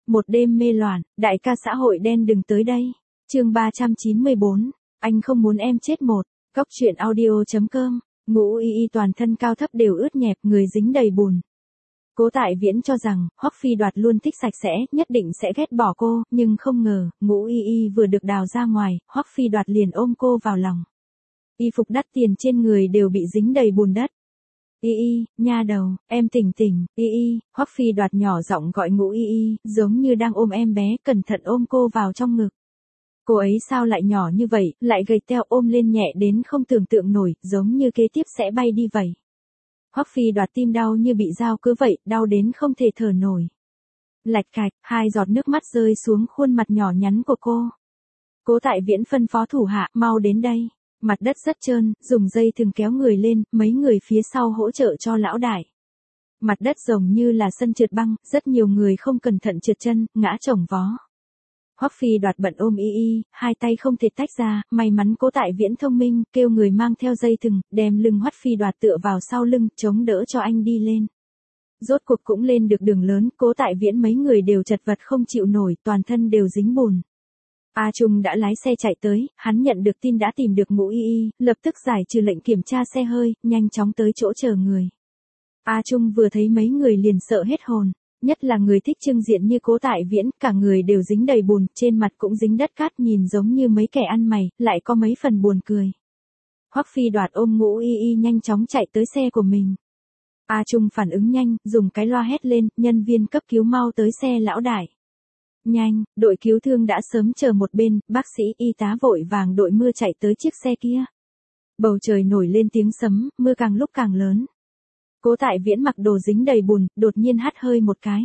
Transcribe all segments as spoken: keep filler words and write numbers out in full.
Một đêm mê loạn, đại ca xã hội đen đừng tới đây. Chương ba trăm chín mươi bốn, anh không muốn em chết một. Góc truyện audio chấm com. Ngũ Y Y toàn thân cao thấp đều ướt nhẹp, người dính đầy bùn. Cố Tại Viễn cho rằng, Hoắc Phi Đoạt luôn thích sạch sẽ, nhất định sẽ ghét bỏ cô, nhưng không ngờ, Ngũ Y Y vừa được đào ra ngoài, Hoắc Phi Đoạt liền ôm cô vào lòng. Y phục đắt tiền trên người đều bị dính đầy bùn đất. Y Y, nha đầu, em tỉnh tỉnh, Y Y, Hoắc Phi Đoạt nhỏ giọng gọi Ngũ Y Y, giống như đang ôm em bé, cẩn thận ôm cô vào trong ngực. Cô ấy sao lại nhỏ như vậy, lại gầy teo, ôm lên nhẹ đến không tưởng tượng nổi, giống như kế tiếp sẽ bay đi vậy. Hoắc Phi Đoạt tim đau như bị dao cứa vậy, đau đến không thể thở nổi. Lạch cạch, hai giọt nước mắt rơi xuống khuôn mặt nhỏ nhắn của cô. Cố Tại Viễn phân phó thủ hạ, mau đến đây. Mặt đất rất trơn, dùng dây thừng kéo người lên, mấy người phía sau hỗ trợ cho lão đại. Mặt đất giống như là sân trượt băng, rất nhiều người không cẩn thận trượt chân, ngã chồng vó. Hoắc Phi Đoạt bận ôm Y Y, hai tay không thể tách ra, may mắn Cố Tại Viễn thông minh, kêu người mang theo dây thừng, đem lưng Hoắc Phi Đoạt tựa vào sau lưng, chống đỡ cho anh đi lên. Rốt cuộc cũng lên được đường lớn, Cố Tại Viễn mấy người đều chật vật không chịu nổi, toàn thân đều dính bùn. A Trung đã lái xe chạy tới, hắn nhận được tin đã tìm được Ngũ Y Y, lập tức giải trừ lệnh kiểm tra xe hơi, nhanh chóng tới chỗ chờ người. A Trung vừa thấy mấy người liền sợ hết hồn, nhất là người thích trưng diện như Cố Tại Viễn, cả người đều dính đầy bùn, trên mặt cũng dính đất cát, nhìn giống như mấy kẻ ăn mày, lại có mấy phần buồn cười. Hoắc Phi Đoạt ôm Ngũ Y Y nhanh chóng chạy tới xe của mình. A Trung phản ứng nhanh, dùng cái loa hét lên, nhân viên cấp cứu mau tới xe lão đại. Nhanh, đội cứu thương đã sớm chờ một bên, bác sĩ y tá vội vàng đội mưa chạy tới chiếc xe kia. Bầu trời nổi lên tiếng sấm, mưa càng lúc càng lớn. Cố Tại Viễn mặc đồ dính đầy bùn, đột nhiên hắt hơi một cái.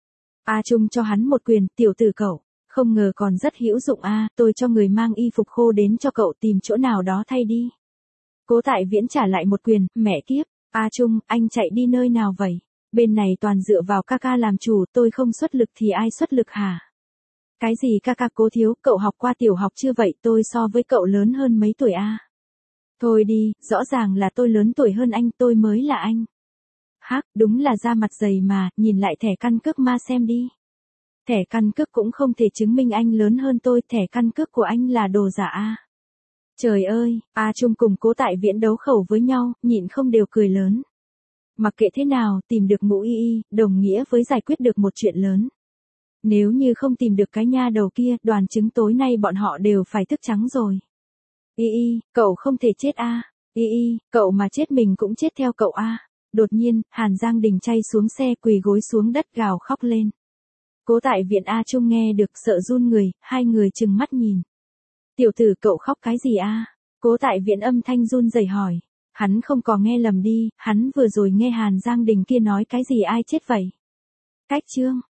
A Trung cho hắn một quyền, tiểu tử cậu, không ngờ còn rất hữu dụng a, tôi cho người mang y phục khô đến cho cậu, tìm chỗ nào đó thay đi. Cố Tại Viễn trả lại một quyền, mẹ kiếp, A Trung, anh chạy đi nơi nào vậy? Bên này toàn dựa vào ca ca làm chủ, tôi không xuất lực thì ai xuất lực hả? Cái gì ca ca Cố thiếu, cậu học qua tiểu học chưa vậy, tôi so với cậu lớn hơn mấy tuổi a? Thôi đi, rõ ràng là tôi lớn tuổi hơn anh, tôi mới là anh. Hắc, đúng là da mặt dày mà, nhìn lại thẻ căn cước ma xem đi. Thẻ căn cước cũng không thể chứng minh anh lớn hơn tôi, thẻ căn cước của anh là đồ giả a. Trời ơi, A Trung cùng Cố Tại Viễn đấu khẩu với nhau, nhịn không đều cười lớn. Mặc kệ thế nào, tìm được Ngũ Y Y, đồng nghĩa với giải quyết được một chuyện lớn. Nếu như không tìm được cái nha đầu kia, đoàn chứng tối nay bọn họ đều phải thức trắng rồi. Y Y, cậu không thể chết a. Y Y, cậu mà chết mình cũng chết theo cậu a. Đột nhiên, Hàn Giang Đình chay xuống xe, quỳ gối xuống đất gào khóc lên. Cố Tại Viễn A Trung nghe được sợ run người, hai người trừng mắt nhìn. Tiểu tử cậu khóc cái gì a? Cố Tại Viễn âm thanh run rẩy hỏi. Hắn không có nghe lầm đi, hắn vừa rồi nghe Hàn Giang Đình kia nói cái gì ai chết vậy? Cách chương.